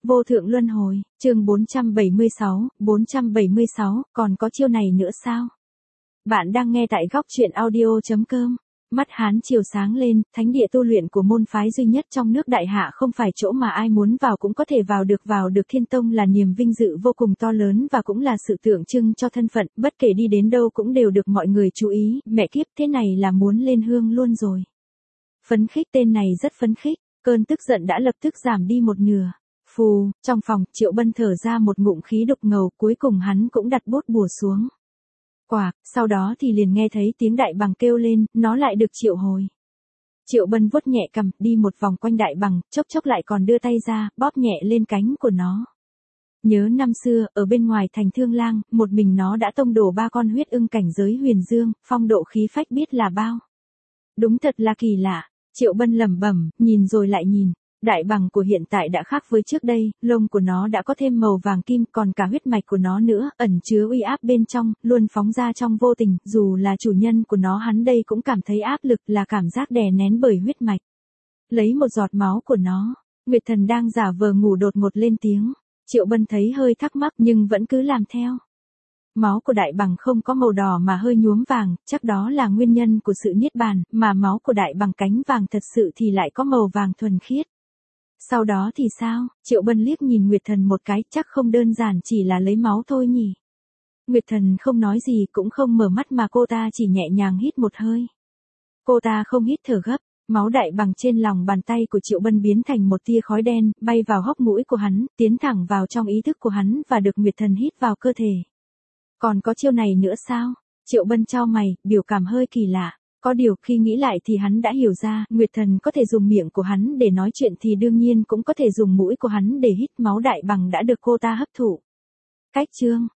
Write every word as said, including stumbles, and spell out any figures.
Vô thượng luân hồi, chương bốn trăm bảy mươi sáu, bốn trăm bảy mươi sáu, còn có chiêu này nữa sao? Bạn đang nghe tại góc truyện audio chấm com. Mắt Hán chiều sáng lên, thánh địa tu luyện của môn phái duy nhất trong nước Đại Hạ không phải chỗ mà ai muốn vào cũng có thể vào được, vào được Thiên Tông là niềm vinh dự vô cùng to lớn và cũng là sự tượng trưng cho thân phận, bất kể đi đến đâu cũng đều được mọi người chú ý, mẹ kiếp thế này là muốn lên hương luôn rồi. Phấn khích, tên này rất phấn khích, cơn tức giận đã lập tức giảm đi một nửa. Phù, trong phòng, Triệu Bân thở ra một ngụm khí đục ngầu, cuối cùng hắn cũng đặt bốt bùa xuống. Quạc, sau đó thì liền nghe thấy tiếng đại bằng kêu lên, nó lại được triệu hồi. Triệu Bân vuốt nhẹ cằm, đi một vòng quanh đại bằng, chốc chốc lại còn đưa tay ra, bóp nhẹ lên cánh của nó. Nhớ năm xưa, ở bên ngoài thành Thương Lang, một mình nó đã tông đổ ba con huyết ưng cảnh giới huyền dương, phong độ khí phách biết là bao. Đúng thật là kỳ lạ, Triệu Bân lẩm bẩm, nhìn rồi lại nhìn. Đại bằng của hiện tại đã khác với trước đây, lông của nó đã có thêm màu vàng kim, còn cả huyết mạch của nó nữa, ẩn chứa uy áp bên trong, luôn phóng ra trong vô tình, dù là chủ nhân của nó hắn đây cũng cảm thấy áp lực, là cảm giác đè nén bởi huyết mạch. Lấy một giọt máu của nó, Nguyệt Thần đang giả vờ ngủ đột ngột lên tiếng. Triệu Bân thấy hơi thắc mắc nhưng vẫn cứ làm theo. Máu của đại bằng không có màu đỏ mà hơi nhuốm vàng, chắc đó là nguyên nhân của sự niết bàn, mà máu của đại bằng cánh vàng thật sự thì lại có màu vàng thuần khiết. Sau đó thì sao? Triệu Bân liếc nhìn Nguyệt Thần một cái, chắc không đơn giản chỉ là lấy máu thôi nhỉ. Nguyệt Thần không nói gì cũng không mở mắt mà cô ta chỉ nhẹ nhàng hít một hơi. Cô ta không hít thở gấp, máu đại bằng trên lòng bàn tay của Triệu Bân biến thành một tia khói đen, bay vào hốc mũi của hắn, tiến thẳng vào trong ý thức của hắn và được Nguyệt Thần hít vào cơ thể. Còn có chiêu này nữa sao? Triệu Bân chau mày, biểu cảm hơi kỳ lạ. Có điều khi nghĩ lại thì hắn đã hiểu ra, Nguyệt Thần có thể dùng miệng của hắn để nói chuyện thì đương nhiên cũng có thể dùng mũi của hắn để hít máu đại bằng đã được cô ta hấp thụ. Cách chương,